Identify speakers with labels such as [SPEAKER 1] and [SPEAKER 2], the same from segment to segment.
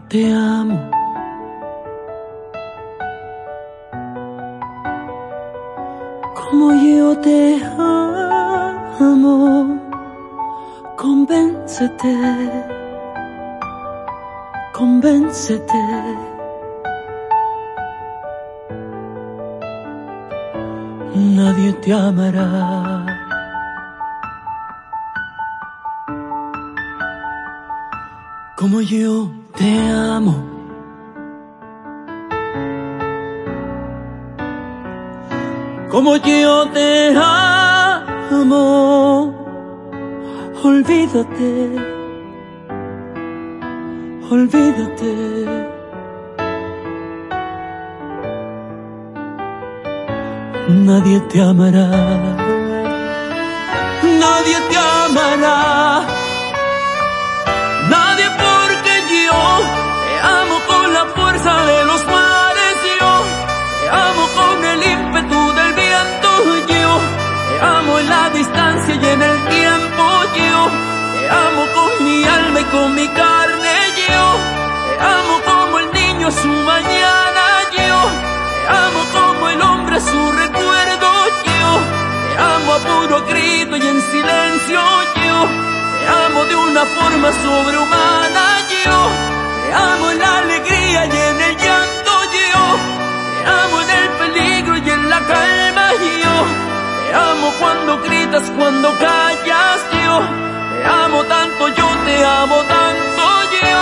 [SPEAKER 1] te amo. Como yo te amo, convéncete, convéncete. Nadie te amará como yo te amo. Como yo te amo, olvídate, olvídate. Nadie te amará, nadie te amará, nadie, porque yo te amo con la fuerza de los mares, yo te amo con el ímpetu del viento, yo te amo en la distancia y en el tiempo, yo te amo con mi alma y con mi carne, yo te amo como el niño a su mañana, yo te amo como el hombre a su recuerdo, yo te amo a puro grito y en silencio, yo te amo de una forma sobrehumana, yo te amo en la alegría y en el llanto, yo te amo en el peligro y en la calma, yo te amo cuando gritas, cuando callas, yo te amo tanto, yo te amo tanto, yo.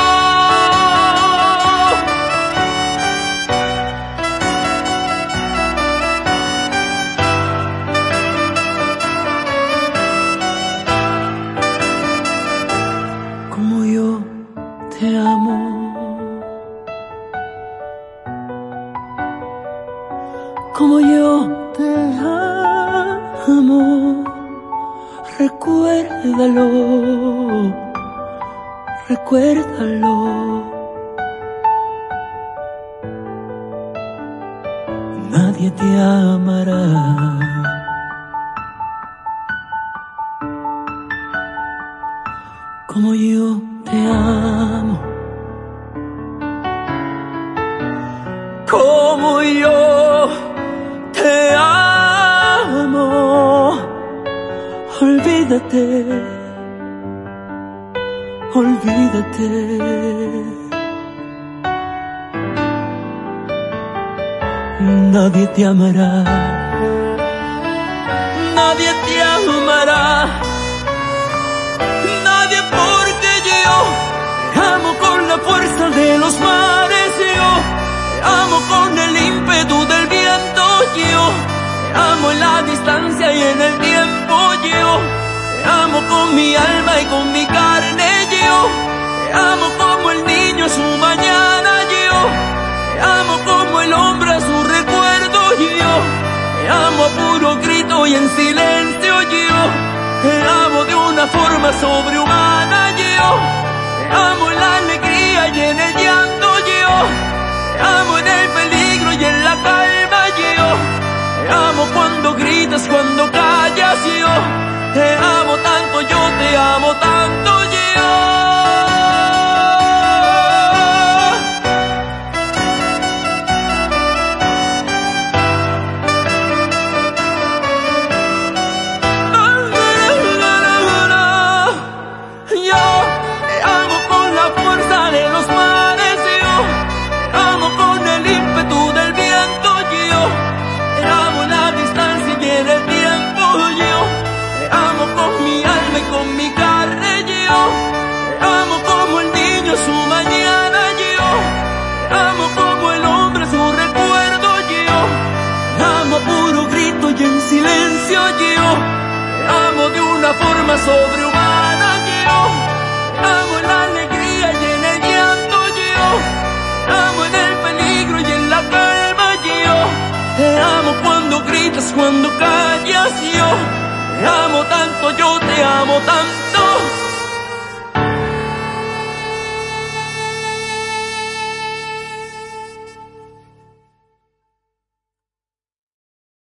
[SPEAKER 1] Como yo te amo. Como yo te amo, recuérdalo, recuérdalo. Nadie te amará como yo te amo. Como yo te amo, olvídate, olvídate. Nadie te amará, nadie te amará, nadie, porque yo te amo con la fuerza de los mares, yo te amo con el ímpetu del viento, yo te amo en la distancia y en el tiempo, yo te amo con mi alma y con mi carne, yo te amo como el niño a su mañana, yo te amo como el hombre a su recuerdo, yo te amo a puro grito y en silencio, yo te amo de una forma sobrehumana, yo te amo en la alegría y en el llanto, yo te amo en el peligro y en la calma, yo te amo cuando gritas, cuando callas, yo te amo tanto, yo te amo tanto, yo. Silencio, yo te amo de una forma sobrehumana, yo te amo en la alegría y en el llanto, yo te amo en el peligro y en la calma, yo te amo cuando gritas, cuando callas, yo